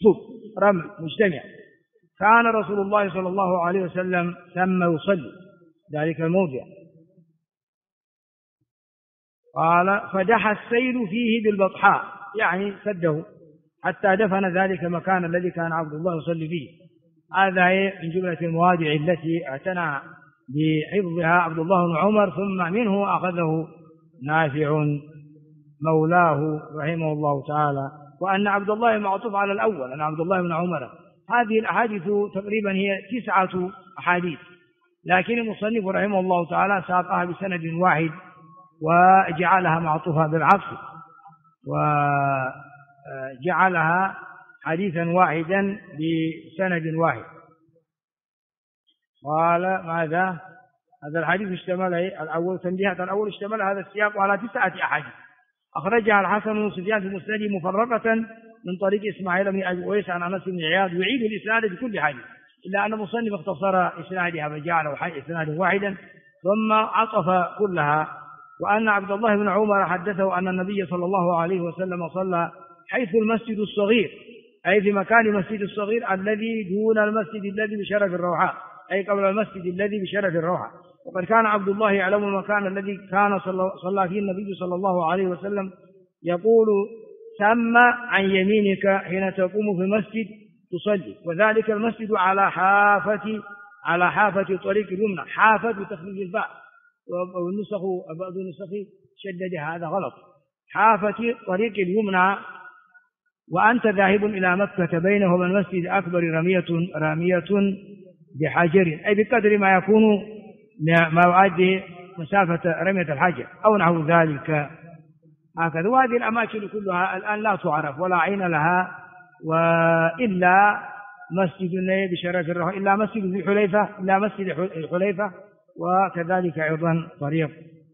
صب رمل مجتمع. كان رسول الله صلى الله عليه وسلم ثم يصلي ذلك الموضع. قال فدحى السيل فيه بالبطحاء، يعني سده حتى دفن ذلك المكان الذي كان عبد الله يصلي فيه. هذا من جملة المواضع التي اعتنى بحفظها عبد الله بن عمر، ثم منه أخذه نافع مولاه رحمه الله تعالى. وأن عبد الله معطوف على الأول، أن عبد الله بن عمر. هذه الأحاديث تقريبا هي 9 أحاديث، لكن المصنف رحمه الله تعالى ساقها بسند واحد وجعلها معطوفة بالعطف، وجعلها حديثا واحدا بسند واحد. قال ماذا؟ هذا الحديث اشتمل الأول تنبيهات. الأول اشتمل هذا السياق على 9 أحاديث أخرجها الحسن بن سفيان في مسنده مفرقة من طريق إسماعيل بن أبي أويس عن أنس بن عياض، يعيد الإسناد بكل حديث، إلا أن المصنف اختصر إسنادها فجعله إسنادا واحدا ثم عطف كلها. وأن عبد الله بن عمر حدثه أن النبي صلى الله عليه وسلم صلى حيث المسجد الصغير، أي في مكان المسجد الصغير الذي دون المسجد الذي بشرف الروحاء، أي قبل المسجد الذي بشرف الروحاء. وقد كان عبد الله يعلم المكان الذي كان صلى فيه النبي صلى الله عليه وسلم، يقول ثم عن يمينك حين تقوم في المسجد تصلي، وذلك المسجد على حافة طريق اليمنى. حافة بتخفيف الباء، والنسخ بعض النسخ شدد هذا غلط، حافة طريق اليمنى. وأنت ذاهب إلى مكة بينه وبين المسجد الأكبر رامية بحجر، أي بقدر ما يكون ما يؤدي مسافة رمية الحجر أو نحو ذلك هكذا. وهذه الأماكن كلها الآن لا تعرف ولا عين لها، وإلا مسجد بشرف الروح، إلا مسجد ذي حليفة، إلا مسجد الحليفة، وكذلك أيضا طريق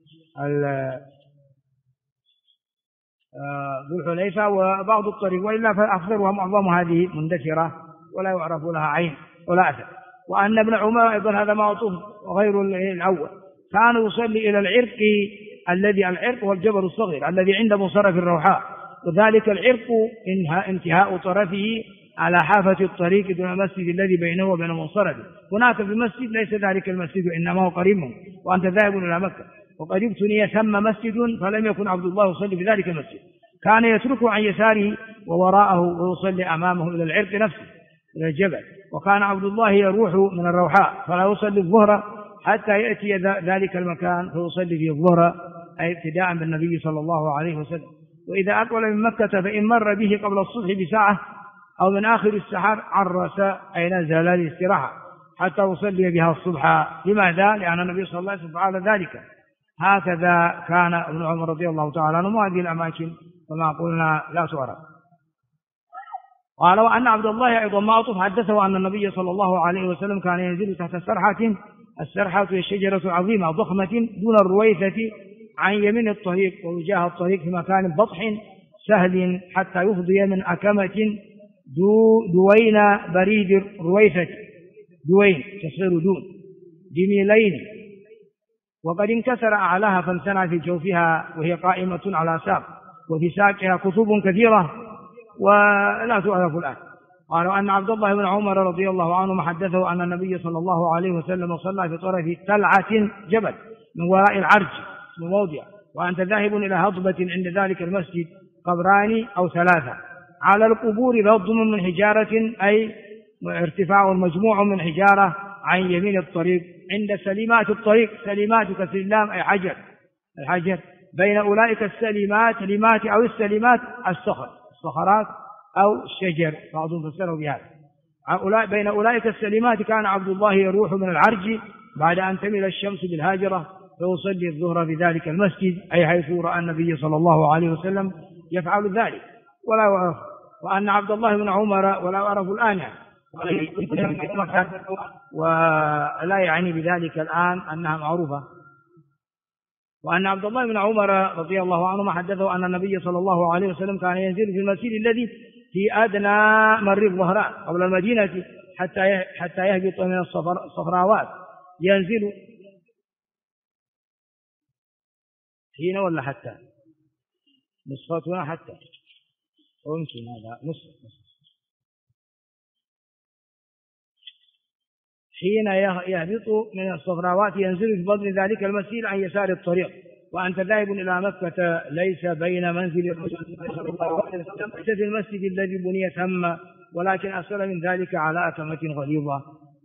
ذو الحليفة وبعض الطريق، وإلا فأكثرها معظم هذه مندثرة ولا يعرف لها عين ولا أثر. وأن ابن عمر أيضا هذا معطوف غير الأول، كان يصلي إلى العرق العرق هو الجبل الصغير الذي عند منصرف الروحاء، وذلك العرق انتهاء طرفه على حافة الطريق دون المسجد الذي بينه وبين منصرفه. هناك في المسجد ليس ذلك المسجد، إنما هو قريب منه، وأنت ذاهب إلى مكة. وقد ابتني ثم مسجد فلم يكن عبد الله يصلي في ذلك المسجد، كان يتركه عن يساره ووراءه ويصلي أمامه إلى العرق نفسه إلى الجبل. وكان عبد الله يروح من الروحاء فلا يصلي الظهر حتى يأتي ذلك المكان فيصلي فيه الظهر، أي ابتداء بالنبي صلى الله عليه وسلم. وإذا أقبل من مكة فإن مر به قبل الصبح بساعة أو من آخر السحر عرس، أي نزل للاستراحة حتى يصلي بها الصبح. لماذا؟ لأن النبي صلى الله عليه وسلم فعل ذلك. هكذا كان ابن عمر رضي الله تعالى عنه. وهذه الأماكن كما قلنا لا تعرف. قال وأن عبد الله أيضا معطوف حدثه أن النبي صلى الله عليه وسلم كان ينزل تحت السرحة هي الشجرة عظيمة ضخمة دون الرويثة عن يمين الطريق ووجاه الطريق في مكان بطح سهل حتى يفضي من أكمة دوين بريد الرويثة، دوين تصير دون بميلين، وقد انكسر أعلاها فامتنع في جوفها وهي قائمة على ساق، وفي ساقها كتب كثيرة ولا تعرف الآن. قالوا أن عبد الله بن عمر رضي الله عنه حدثه أن النبي صلى الله عليه وسلم صلى في طرف تلعة جبل من وراء العرج من موضع، وأنت ذاهب إلى هضبة عند ذلك المسجد قبران أو 3 على القبور رضم من حجارة، أي ارتفاع مجموع من حجارة عن يمين الطريق عند سليمات الطريق. سليمات كسلام أي حجر، الحجر بين أولئك السليمات لمات أو السليمات الصخرات أو الشجر، بعضهم فسروا بهذا. بين أولئك السليمات كان عبد الله يروح من العرج بعد أن تميل الشمس بالهاجرة فيصلي الظهر في ذلك المسجد، أي حيث رأى النبي صلى الله عليه وسلم يفعل ذلك ولا يعرف. وأن عبد الله بن عمر ولا يعرف الآن ولا يعني بذلك الآن أنها معروفة. وأن عبد الله بن عمر رضي الله عنه حدثه أن النبي صلى الله عليه وسلم كان ينزل في المسجد الذي في أدنى مر الظهران قبل المدينة حتى يهبط من الصفراوات، ينزل حين ولا حتى نصفتنا حتى ويمكن هذا نصف حين يهبط من الصفراوات ينزل في بطن ذلك المسجد عن يسار الطريق، وأنت ذاهب إلى مكة ليس بين منزل الرسول صلى الله عليه وسلم ليس في المسجد الذي بني ثم، ولكن أسفل من ذلك على أكمة غليظة.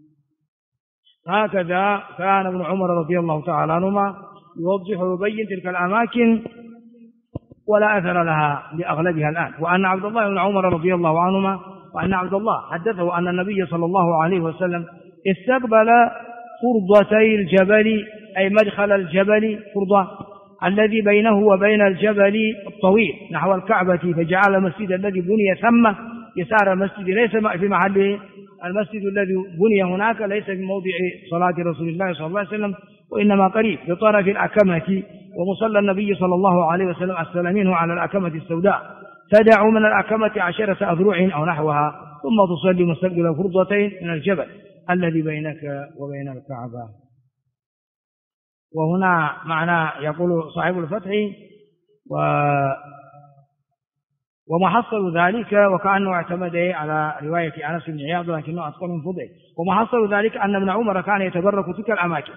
هكذا كان ابن عمر رضي الله تعالى عنهما يوضح ويبين تلك الأماكن ولا أثر لها لأغلبها الآن. وأن عبد الله بن عمر رضي الله عنهما وأن عبد الله حدثه أن النبي صلى الله عليه وسلم استقبل فرضتي الجبل، أي مدخل الجبل فرضة الذي بينه وبين الجبل الطويل نحو الكعبة، فجعل المسجد الذي بني ثم يسار المسجد ليس في محله، المسجد الذي بني هناك ليس في موضع صلاة رسول الله صلى الله عليه وسلم، وإنما قريب بطرف الأكمة، ومصلى النبي صلى الله عليه وسلم أسفل منه على الأكمة السوداء، تدع من الأكمة 10 أذرع أو نحوها، ثم تصلي مستقبل فرضتين من الجبل الذي بينك وبين الكعبة. وهنا معنى يقول صاحب الفتح ومحصل ذلك، وكأنه اعتمد على رواية أنس بن عياض لكنه أتقن من فضل. ومحصل ذلك أن ابن عمر كان يتبرك تلك الأماكن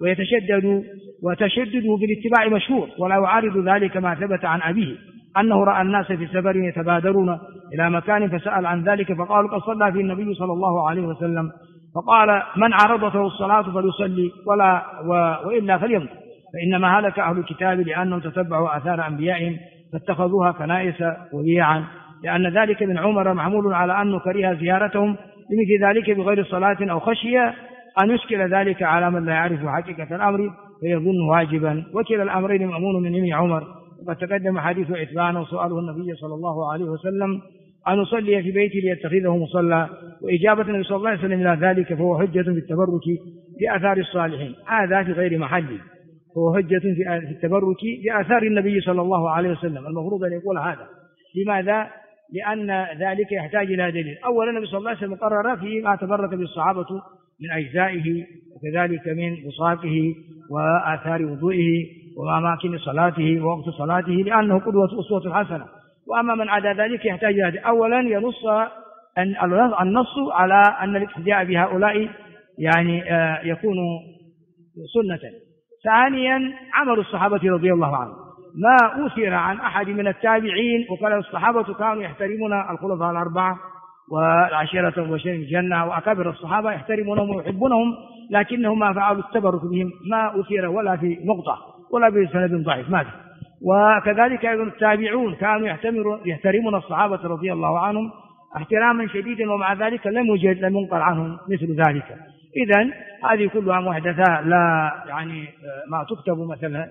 وتشدده في الاتباع مشهور، ولا يعارض ذلك ما ثبت عن أبيه أنه رأى الناس في سفر يتبادرون إلى مكان فسأل عن ذلك فقالوا قد صلى فيه النبي صلى الله عليه وسلم، فقال من عرضته الصلاة فليصلي وإلا فليمضي، فإنما هلك أهل الكتاب لأنهم تتبعوا آثار أنبيائهم فاتخذوها كنائس وبيعا، لأن ذلك من عمر محمول على أنه كره زيارتهم لمثل ذلك بغير صلاة أو خشية أن يشكل ذلك على من لا يعرف حقيقة الأمر فيظن واجبا، وكلا الأمرين مأمون من ابن عمر. وقد تقدم حديث عتبان وسؤاله النبي صلى الله عليه وسلم أن يصلي في بيته ليتخذه مصلى، وإجابة النبي صلى الله عليه وسلم إلى ذلك فهو حجة في التبرك بآثار الصالحين، هذا في غير محله، هو حجة في التبرك بآثار النبي صلى الله عليه وسلم. المفروض أن يقول هذا. لماذا؟ لأن ذلك يحتاج إلى دليل. أولا النبي صلى الله عليه وسلم قرر فيما تبرك بالصحابة من أجزائه، وكذلك من بصاقه وآثار وضوئه وأماكن صلاته ووقت صلاته، لأنه قدوة أسوة حسنة. وأما من عدا ذلك يحتاج إلى أولا ينص النص على أن الاقتداء بهؤلاء يعني يكون سنة. ثانيا عمل الصحابة رضي الله عنهم، ما أثر عن أحد من التابعين، وقال الصحابة كانوا يحترمون الخلفاء الأربعة والعشيرة المبشرين بالجنة، وأكابر الصحابة يحترمونهم ويحبونهم، لكنهم ما فعلوا التبرك بهم ما أثر ولا في نقطة ولا بسند ضعيف ما في. وكذلك أيضا التابعون كانوا يحترمون الصحابة رضي الله عنهم احتراما شديدا، ومع ذلك لم ينقل عنهم مثل ذلك. إذن هذه كلها محدثات لا يعني ما تكتب مثلا.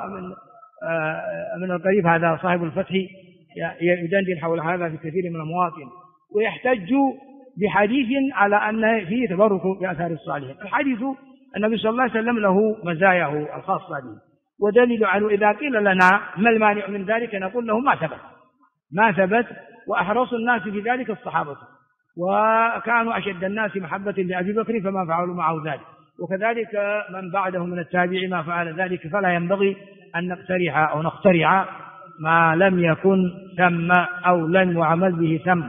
ومن القريب هذا صاحب الفتح يدندن حول هذا في كثير من المواطن، ويحتج بحديث على أن فيه تبرك بآثار الصالحين. الحديث النبي صلى الله عليه وسلم له مزاياه الخاصة به، ودليل عنه إذا قيل لنا ما المانع من ذلك نقول له ما ثبت، وأحرص الناس في ذلك الصحابة، وكانوا أشد الناس محبة لأبي بكر فما فعلوا معه ذلك، وكذلك من بعده من التابع ما فعل ذلك، فلا ينبغي أن نقترح أو نخترع ما لم يكن ثم أو لم يعمل به ثم.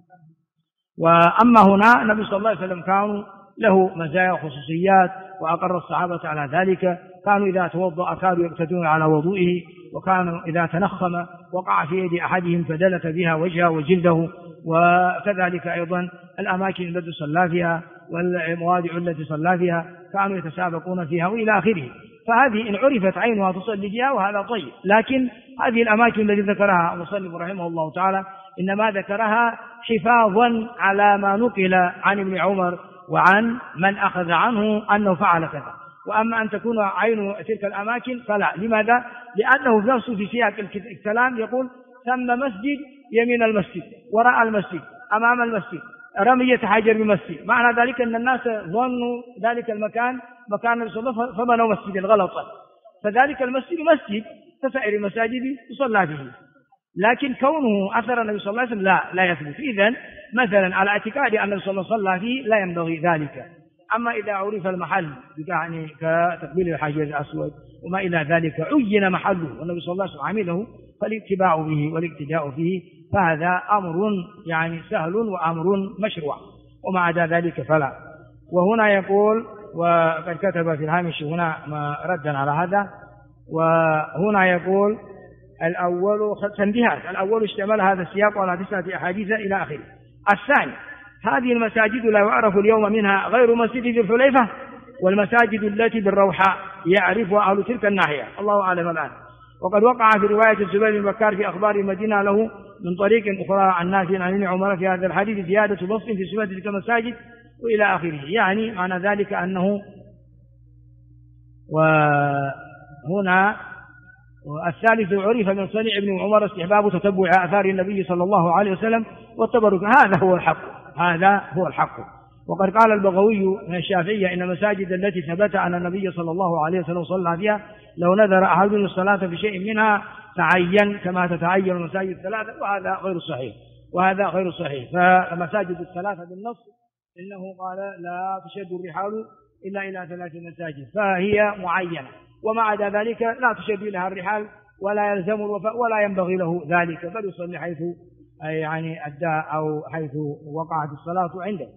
وأما هنا النبي صلى الله عليه وسلم كانوا له مزايا وخصوصيات، وأقر الصحابة على ذلك. كانوا إذا توضأ كانوا يقتدون على وضوئه، وكانوا إذا تنخم وقع في يد أحدهم فدلك بها وجهه وجلده. وكذلك أيضا الأماكن التي صلى فيها والمواضع التي صلى فيها كانوا يتسابقون فيها وإلى آخره. فهذه إن عرفت عينها تصلي فيها وهذا طيب، لكن هذه الأماكن التي ذكرها المصنف رحمه الله تعالى إنما ذكرها حفاظا على ما نقل عن ابن عمر وعن من أخذ عنه أنه فعل كذا. وأما أن تكون عين تلك الأماكن فلا. لماذا؟ لأنه في نفسه في سياق الكلام يقول ثم مسجد يمين المسجد وراء المسجد أمام المسجد رمية حجر بمسجد، معنى ذلك أن الناس ظنوا ذلك المكان مكان النبي صلى الله عليه وسلم فبنوا مسجدا غلطا، فذلك المسجد مسجد كسائر المساجد يصلى فيه، لكن كونه أثر النبي صلى الله عليه وسلم لا يثبت. إذن مثلا على اعتقاد أن النبي صلى الله عليه وسلم فيه لا ينبغي ذلك. أما إذا عرف المحل يعني كتقبيل الحجر الأسود وما إلى ذلك عين محله والنبي صلى الله عليه وسلم عمله فالاتباع به والاقتداء فيه، فهذا أمر يعني سهل وأمر مشروع، وما عدا ذلك فلا. وهنا يقول، وقد كتب في الهامش هنا ردا على هذا، وهنا يقول الأول تنبيهات: الأول اشتمل هذا السياق على 9 أحاديث إلى آخره. الثاني: هذه المساجد لا يعرف اليوم منها غير مسجد ذي الحليفة والمساجد التي بالروحاء يعرفها أهل تلك الناحية، الله أعلم الآن. وقد وقع في رواية الزبير بن بكار في أخبار المدينة له من طريق أخرى عن نافع عن ابن عمر في هذا الحديث زيادة بسط في صفة تلك المساجد وإلى آخره. يعني معنى ذلك أنه، وهنا الثالث: عرف من صنيع ابن عمر استحباب تتبع آثار النبي صلى الله عليه وسلم والتبرك. هذا هو الحق، هذا هو الحق. وقد قال البغوي من الشافعية: إن المساجد التي ثبت أن النبي صلى الله عليه وسلم صلى فيها لو نذر أحدنا الصلاة في شيء منها تعين كما تتعين المساجد الثلاثة، وهذا غير صحيح، وهذا غير صحيح. فمساجد الثلاثة بالنص إنه قال لا تشد الرحال إلا إلى 3 مساجد، فهي معينة، وما عدا ذلك لا تشد لها الرحال ولا يلزم الوفاء ولا ينبغي له ذلك، بل يصلي حيث يعني أدى أو حيث وقعت الصلاة عنده.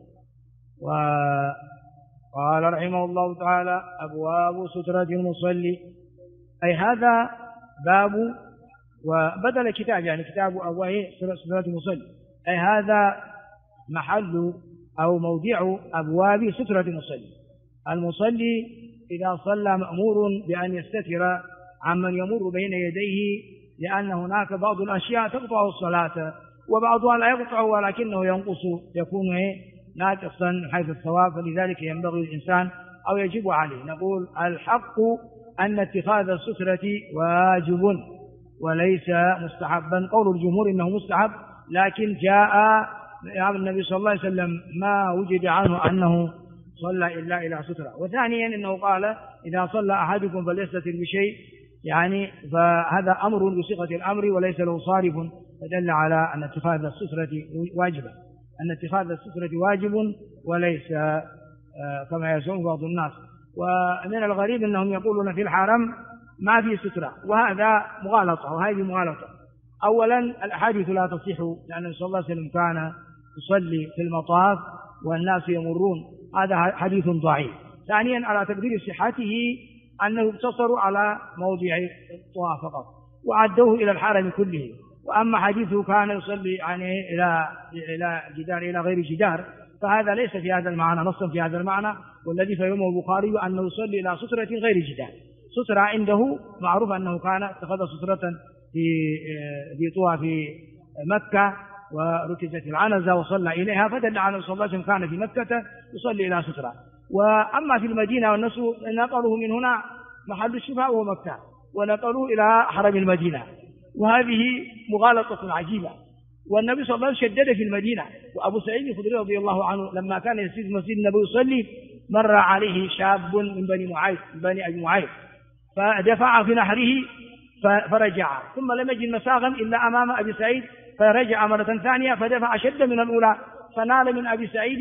وقال رحمه الله تعالى: أبواب سترة المصلي، أي هذا باب، وبدل كتاب يعني كتاب أبواب سترة المصلي، أي هذا محل أو موضع أبواب سترة المصلي. المصلي إذا صلى مأمور بأن يستتر عمن يمر بين يديه، لأن هناك بعض الأشياء تقطع الصلاة وبعضها لا يقطع ولكنه ينقص، يكون ناقصا حيث الصواب، فلذلك ينبغي الإنسان أو يجب عليه. نقول الحق أن اتخاذ السترة واجب وليس مستحبا. قول الجمهور إنه مستحب، لكن جاء عن النبي صلى الله عليه وسلم ما وجد عنه أنه صلى إلا إلى سترة. وثانيا إنه قال: إذا صلى أحدكم فليستتر بشيء، يعني فهذا أمر بصيغة الأمر وليس له صارف، فدل على أن اتخاذ السترة واجبا، أن اتخاذ السترة واجب وليس كما يزعم بعض الناس. ومن الغريب أنهم يقولون في الحرم ما في سترة، وهذا مغالطة، وهذه مغالطة. أولا الأحاديث لا تصح، لأن صلى الله عليه وسلم كان يصلي في المطاف والناس يمرون، هذا حديث ضعيف. ثانيا على تقدير صحته أنه يقتصر على موضع الطواف فقط وعدوه إلى الحرم كله. وأما حديثه كان يصلي يعني إلى جدار إلى غير جدار، فهذا ليس في هذا المعنى نصا في هذا المعنى. والذي فهمه البخاري أنه يصلي إلى سترة غير جدار. سترة عنده معروف أنه كان اتخذ سترة في طواف في مكة وركزت العنزة وصلى إليها، فدل على أن صلى الله عليه وسلم كان في مكة يصلي إلى سترة. وأما في المدينة والناس نقلوه من هنا محل الشفاء وهو مكة ونقلوه إلى حرم المدينة، وهذه مغالطة عجيبة. والنبي صلى الله عليه وسلم شدد في المدينة. وأبو سعيد الخدري رضي الله عنه لما كان يسير في مسجد النبي يصلي مر عليه شاب من بني أبي معيط فدفع في نحره فرجع، ثم لم يجد مساغا إلا أمام أبي سعيد فرجع مرة ثانية فدفع شد من الأولى فنال من أبي سعيد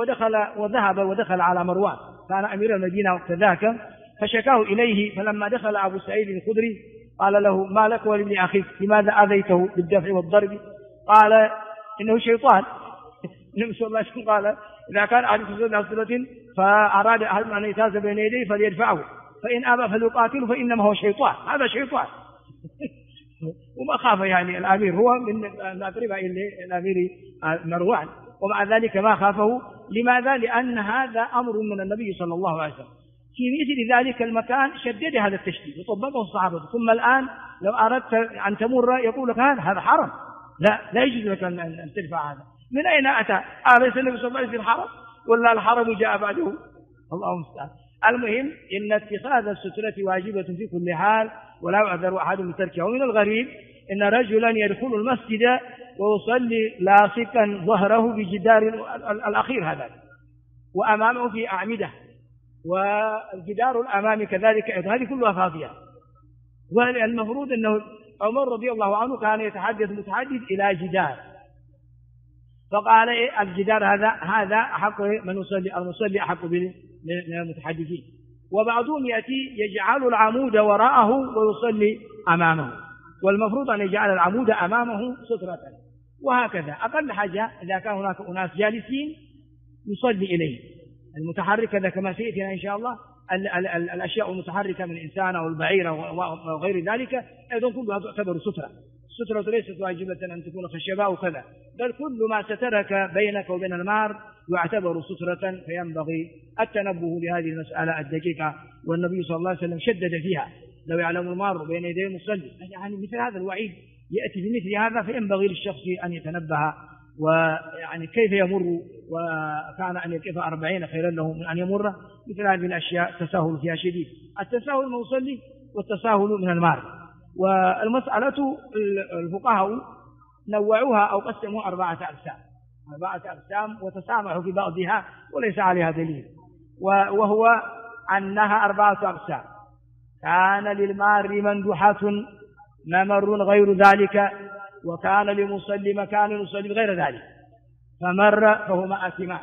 ودخل على مروان كان أمير المدينة وقت ذاك، فشكاه إليه. فلما دخل أبو سعيد الخدري قال له: ما لك ولابن أخيك؟ لماذا أذيته بالدفع والضرب؟ قال: إنه شيطان. النبي صلى الله عليه وسلم قال: إذا كان أحد يصلي على صلاة فأراد أحد أن يتاز بين يديه فليدفعه، فإن أبى فليقاتله فإنما هو شيطان، هذا شيطان. وما خاف يعني الأمير، هو من الأقرباء الأمير مروان، ومع ذلك ما خافه. لماذا؟ لأن هذا أمر من النبي صلى الله عليه وسلم. في مثل ذلك المكان شدد هذا التشديد وطبقه الصحابة. ثم الآن لو أردت أن تمر يقول لك هذا حرم، لا يجوز لك أن تدفع هذا. من أين أتى؟ أليس النبي صلى الله عليه وسلم في الحرم ولا الحرم جاء بعده؟ الله المستعان. المهم إن اتخاذ السترة واجبة في كل حال ولا يعذر أحد بتركها. ومن الغريب إن رجلا يدخل المسجد ويصلي لاصقا ظهره بجدار الأخير هذا، وأمامه في أعمدة، والجدار الأمامي كذلك، هذه كلها فاضية. والمفروض أنه عمر رضي الله عنه كان يتحدث إلى جدار، فقال: الجدار هذا أحق من يصلي، المصلي أحق بالمتحدثين. وبعضهم يأتي يجعل العمود وراءه ويصلي أمامه، والمفروض أن يجعل العمود أمامه سترة. وهكذا أقل حاجة إذا كان هناك أناس جالسين يصلي إليه، المتحرك هذا كما سيأتينا إن شاء الله. الأشياء المتحركة من الإنسان أو البعير أو غير ذلك أيضا كلها تعتبر سترة. السترة ليست واجبة أن تكون خشبة أو كذا، بل كل ما سترك بينك وبين المار يعتبر سترة، فينبغي التنبه لهذه المسألة الدقيقة. والنبي صلى الله عليه وسلم شدد فيها: لو يعلم المار بين يدي المصلي. يعني مثل هذا الوعيد يأتي بمثل هذا، فينبغي للشخص أن يتنبه، ويعني كيف يمر، وكان أن يقف 40 خيرا له من أن يمر. مثل هذه الأشياء تساهل فيها شديد، التساهل من المصلي والتساهل من المار. والمسألة الفقهاء نوعوها أو قسموا 4 أقسام، وتسامحوا في بعضها وليس عليها دليل، وهو أنها 4 أقسام. كان للمار مندوحة ممر غير ذلك، وكان لمصلي مكان يصلي غير ذلك فمر فهما آثمان.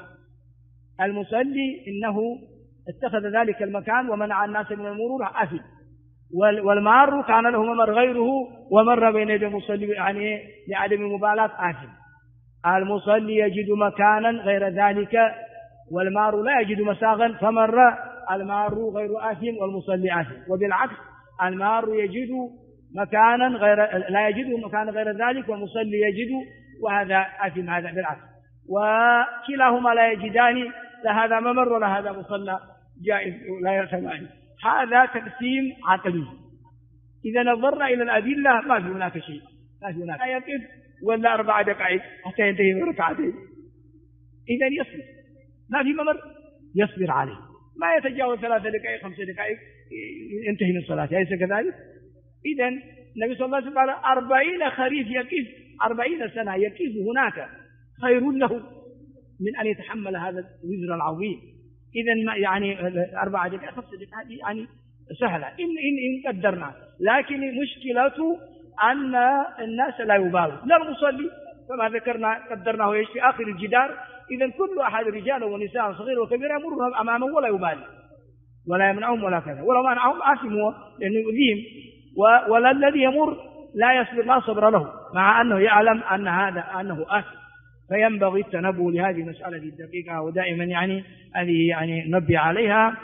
المصلي إنه اتخذ ذلك المكان ومنع الناس من المرور آثم، والمار كان له ممر غيره ومر بين يدي المصلي يعني لعدم المبالاة آثم. المصلي يجد مكانا غير ذلك والمار لا يجد مساغا فمر، المار غير آثم والمصلي آثم. وبالعكس المار يجد مكانا لا يجد مكانا غير ذلك والمصلي يجد، وهذا آثم هذا بالعكس. وكلاهما لا يجدان، لا هذا ممر ولا هذا مصلى، جائز لا يرتمان. هذا تقسيم عقلي. إذا نظرنا إلى الأدلة ما في هناك شيء، ما في هناك يقف ولا 4 دقائق حتى ينتهي من ركعتين. إذا يصبر، ما في ممر يصبر عليه، ما يتجاوز 3 دقائق 5 دقائق ينتهي من صلاته، أليس كذلك؟ إذا النبي صلى الله عليه وسلم قال 40 خريف يقف، 40 سنة يقف هناك خير له من أن يتحمل هذا الوزر العظيم. إذا يعني 4 دقائق 5 دقائق يعني سهلة إن قدرنا، لكن المشكلة أن الناس لا يبالوا، لا المصلي كما ذكرنا قدرناه في آخر الجدار. إذا كل أحد رجال ونساء صغير وكبير يمر أمامه ولا يبالي ولا يمنعهم ولا كذا، ولو منعهم آثم هو لأنه يؤذيهم. ولا الذي يمر لا يصبر، لا صبر له، مع أنه يعلم أن هذا أنه آثم. فينبغي التنبه لهذه المسألة الدقيقة، ودائما يعني هذه يعني نبه عليها.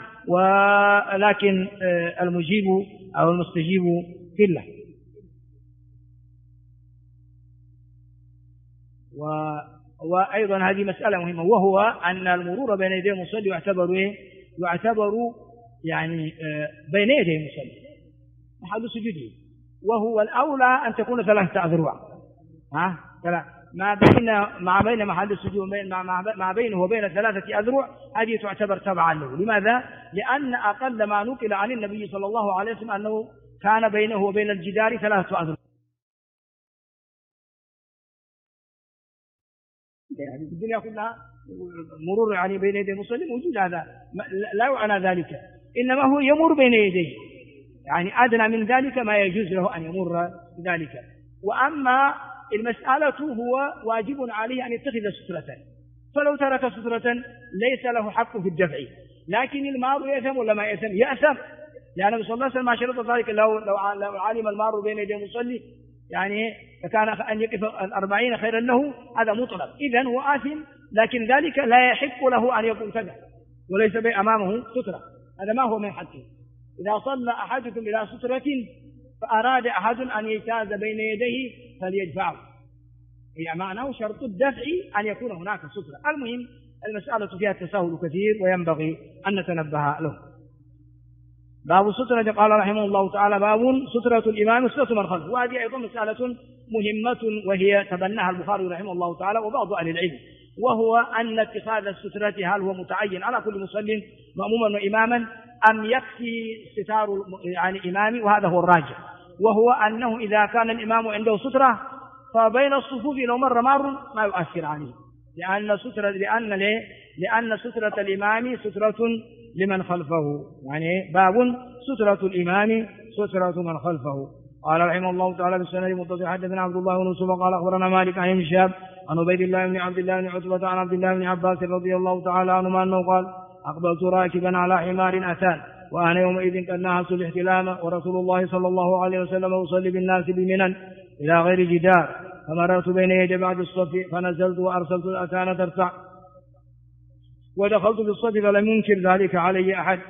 ولكن المجيب أو المستجيب كله. وأيضا هذه مسألة مهمة، وهو أن المرور بين يدي المصلي يعتبر يعني بين يدي المصلي محل سجوده، وهو الأولى أن تكون 3 أذرع، ما بين محل السجود ما بينه وبين 3 أذرع، هذه تعتبر تبعا له. لماذا؟ لأن أقل ما نقل عن النبي صلى الله عليه وسلم أنه كان بينه وبين الجدار 3 أذرع. يعني الدنيا كلها مرور يعني بين يدي المصلي موجود، هذا لا يعنى ذلك، إنما هو يمر بين يديه، يعني أدنى من ذلك ما يجوز له أن يمر ذلك. وأما المسألة هو واجب عليه أن يتخذ سترة، فلو ترك سترة ليس له حق في الدفع. لكن المار يأثم ولا ما يأثم؟ يأثم، لأن النبي صلى الله عليه وسلم ما شرط ذلك. لو علم المار بين يدي المصلي يعني فكان أن يقف 40 خيرا له، هذا مطلق. إذن هو آثم، لكن ذلك لا يحق له أن يكون كذا وليس أمامه سترة، هذا ما هو من حقه. إذا صلى أحدكم إلى سترة فأراد أحد أن يجتاز بين يديه فليدفعه، يعني معناه شرط الدفع أن يكون هناك سترة. المهم المسألة فيها التساهل كثير وينبغي أن نتنبه له. باب السترة، قال رحمه الله تعالى: باب سترة الإمام سترة من خلفه. وهذه أيضا مسألة مهمة، وهي تبناها البخاري رحمه الله تعالى وبعض أهل العلم، وهو أن اتخاذ السترة هل هو متعين على كل مصلٍ مأموما وإماما أم يكفي ستار يعني إمامي؟ وهذا هو الراجح، وهو أنه إذا كان الإمام عنده سترة فبين الصفوف لو مر مار ما يؤثر عليه، لأن سترة الإمام سترة لمن خلفه، يعني باب سترة الإمام سترة من خلفه. قال رحمه الله تعالى: بالسند المتصل حدثنا عبد الله بن يوسف قال أخبرنا مالك عن ابن شهاب عن عبيد الله بن عبد الله بن عتبة عن عبد الله بن عباس رضي الله تعالى عنهما أنه قال: أقبلت راكبا على حمار أتان وأنا يومئذ قد نهزت الاحتلام ورسول الله صلى الله عليه وسلم يصلي بالناس بمنن إلى غير جدار، فمررت بين يدي بعد الصف فنزلت وأرسلت الأتان ترتع ودخلت في الصف فلم ينكر ذلك علي أحد.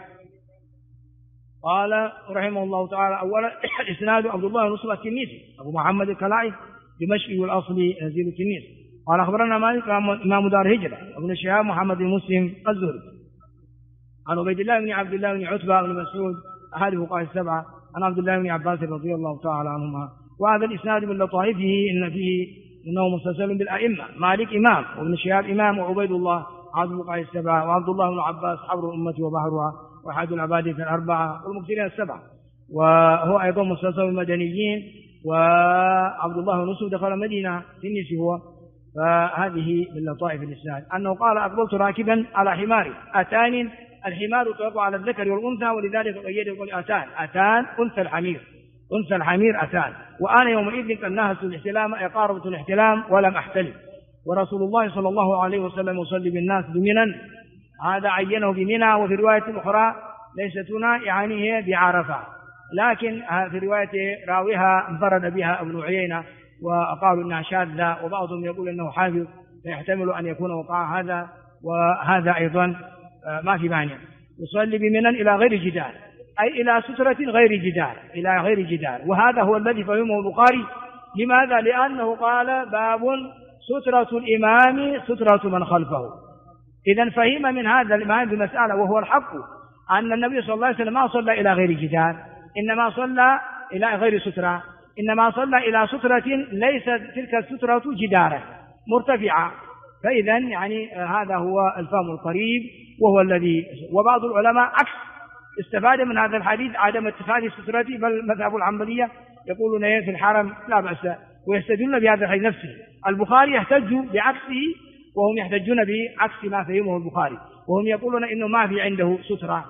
قال رحمه الله تعالى: أولا الإسناد عبد الله بن نصر التنيسي أبو محمد الكلاعي دمشقي والأصل نزيل التنيسي. قال أخبرنا مالك إمام دار هجرة ابن شهاب محمد بن مسلم الزهري عن عبيد الله بن عبد الله بن عتبة بن مسعود أحد فقهاء السبعة عن عبد الله بن عباس رضي الله تعالى عنهما. وهذا الإسناد من لطائفه إن فيه إنه مستسل بالأئمة: مالك إمام، وابن شهاب إمام، وعبيد الله أحد فقهاء السبعة، وعبد الله بن عباس حبر الأمة وبحرها، وأحد العبادة الأربعة والمكثرين السبعة، وهو أيضا مستسل بالمدنيين. وعبد الله بن مسعود دخل المدينة تنيسي هو. فهذه من لطائف الإسناد أنه قال: أقبلت راكبا على حماري أتان. الحمار يطلق على الذكر والأنثى، ولذلك قيده يقول أتان أنثى الحمير، أنثى الحمير أتان. وأنا يومئذ قد نهزت الاحتلام، قاربت الاحتلام ولم أحتلم. ورسول الله صلى الله عليه وسلم يصلي بالناس بمنى، هذا عينه بمنى. وفي رواية أخرى ليست هنا يعني هي بعرفة، لكن في رواية راويها انفرد بها ابن عيينة وقالوا إنها شاذة، وبعضهم يقول إنه حافظ فيحتمل أن يكون وقع هذا، وهذا أيضا ما في مانع. يصلي بمنى إلى غير جدار، أي إلى سترة غير جدار، إلى غير جدار. وهذا هو الذي فهمه البخاري. لماذا؟ لأنه قال: باب سترة الإمام سترة من خلفه. إذن فهم من هذا المسألة، وهو الحق، أن النبي صلى الله عليه وسلم ما صلى إلى غير جدار، إنما صلى إلى غير سترة، إنما صلى إلى سترة ليست تلك السترة جدارا مرتفعة. فإذا يعني هذا هو الفهم القريب، وهو الذي. وبعض العلماء عكس، استفاد من هذا الحديث عدم اتخاذ السترة، بل مذهب الحنبلية يقولون في الحرم لا بأس، ويستدلون بهذا الحديث نفسه. البخاري يحتج بعكسه، وهم يحتجون بعكس ما فهمه البخاري، وهم يقولون إنه ما في عنده سترة.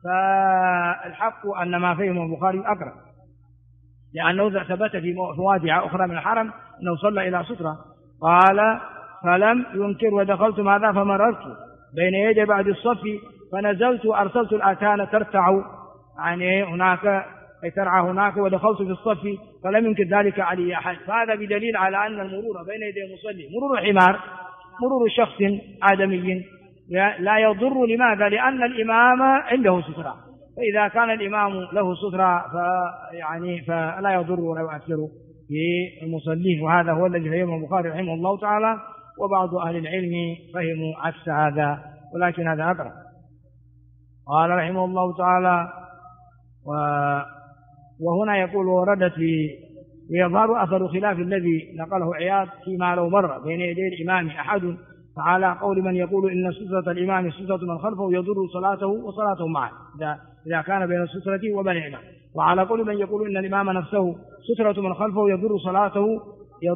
فالحق أن ما فهمه البخاري أقرب، لأنه ثبت في مواضع أخرى من الحرم أنه صلى إلى سترة. قال: فلم ينكر. ودخلت ماذا؟ فمررت بين يدي بعد الصف فنزلت وأرسلت الآتان ترتع، يعني هناك أي ترعى هناك، ودخلت في الصف فلم ينكر ذلك علي أحد. فهذا بدليل على أن المرور بين يدي المصلي مرور حمار، مرور شخص آدمي لا يضر. لماذا؟ لأن الإمام عنده سترة، فإذا كان الإمام له سترة فلا يضر ولا يؤثر في المصلين. وهذا هو الذي فهمه البخاري رحمه الله تعالى. وبعض أهل العلم فهموا عكس هذا، ولكن هذا أقرب. قال رحمه الله تعالى: وهنا يقول: وردت ويظهر أثر خلاف الذي نقله عياض فيما لو مر بين يدي الإمام أحد، فعلى قول من يقول إن سترة الإمام سترة من خلفه يضر صلاته وصلاته معه إذا كان بين السترة وبين الإمام، وعلى قول من يقول إن الإمام نفسه سترة من خلفه يضر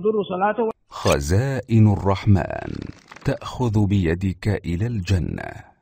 صلاته. خزائن الرحمن تأخذ بيدك إلى الجنة.